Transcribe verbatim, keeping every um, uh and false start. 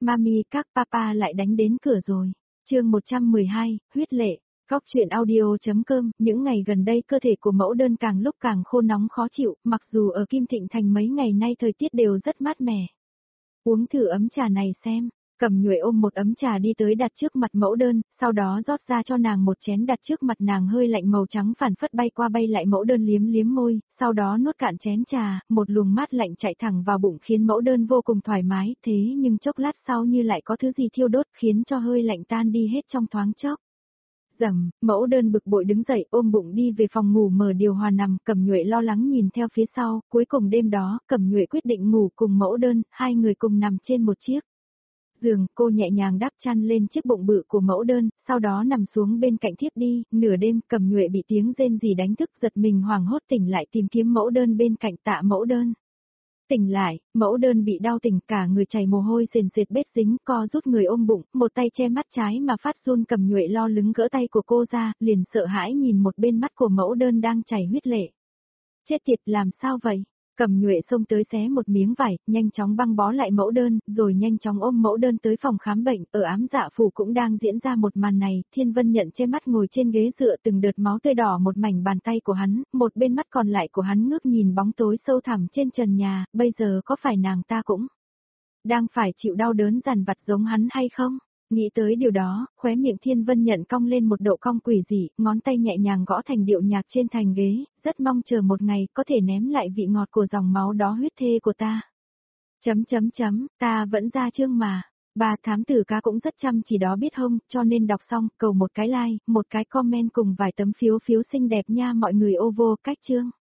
Mami các papa lại đánh đến cửa rồi. Chương một trăm mười hai, huyết lệ. Góc truyện audio.com, những ngày gần đây cơ thể của mẫu đơn càng lúc càng khô nóng khó chịu, mặc dù ở Kim Thịnh Thành mấy ngày nay thời tiết đều rất mát mẻ. Uống thử ấm trà này xem. Cẩm Nhuệ ôm một ấm trà đi tới đặt trước mặt mẫu đơn, sau đó rót ra cho nàng một chén đặt trước mặt nàng, hơi lạnh màu trắng phản phất bay qua bay lại, mẫu đơn liếm liếm môi, sau đó nuốt cạn chén trà, một luồng mát lạnh chạy thẳng vào bụng khiến mẫu đơn vô cùng thoải mái, thế nhưng chốc lát sau như lại có thứ gì thiêu đốt khiến cho hơi lạnh tan đi hết trong thoáng chốc. Dầm, mẫu đơn bực bội đứng dậy ôm bụng đi về phòng ngủ mở điều hòa nằm, Cẩm Nhuệ lo lắng nhìn theo phía sau, cuối cùng đêm đó, Cẩm Nhuệ quyết định ngủ cùng mẫu đơn, hai người cùng nằm trên một chiếc giường, cô nhẹ nhàng đắp chăn lên chiếc bụng bự của mẫu đơn, sau đó nằm xuống bên cạnh thiếp đi, nửa đêm Cẩm Nhuệ bị tiếng rên rỉ đánh thức, giật mình hoảng hốt tỉnh lại tìm kiếm mẫu đơn bên cạnh. Tạ mẫu đơn. Tỉnh lại, mẫu đơn bị đau tỉnh, cả người chảy mồ hôi sền sệt bết dính, co rút người ôm bụng, một tay che mắt trái mà phát run. Cẩm Nhuệ lo lắng gỡ tay của cô ra, liền sợ hãi nhìn một bên mắt của mẫu đơn đang chảy huyết lệ. Chết tiệt, làm sao vậy? Cẩm Nhuệ xông tới xé một miếng vải, nhanh chóng băng bó lại mẫu đơn, rồi nhanh chóng ôm mẫu đơn tới phòng khám bệnh. Ở Ám Dạ Phủ cũng đang diễn ra một màn này, Thiên Vân Nhận che mắt ngồi trên ghế dựa, từng đợt máu tươi đỏ một mảnh bàn tay của hắn, một bên mắt còn lại của hắn ngước nhìn bóng tối sâu thẳm trên trần nhà, bây giờ có phải nàng ta cũng đang phải chịu đau đớn dằn vặt giống hắn hay không? Nghĩ tới điều đó, khóe miệng Thiên Vân Nhận cong lên một độ cong quỷ dị, ngón tay nhẹ nhàng gõ thành điệu nhạc trên thành ghế, rất mong chờ một ngày có thể ném lại vị ngọt của dòng máu đó huyết thê của ta. Chấm chấm chấm, ta vẫn ra chương mà. Bà thám tử cá cũng rất chăm chỉ đó biết không, cho nên đọc xong, cầu một cái like, một cái comment cùng vài tấm phiếu phiếu xinh đẹp nha mọi người. Ô vô cách chương.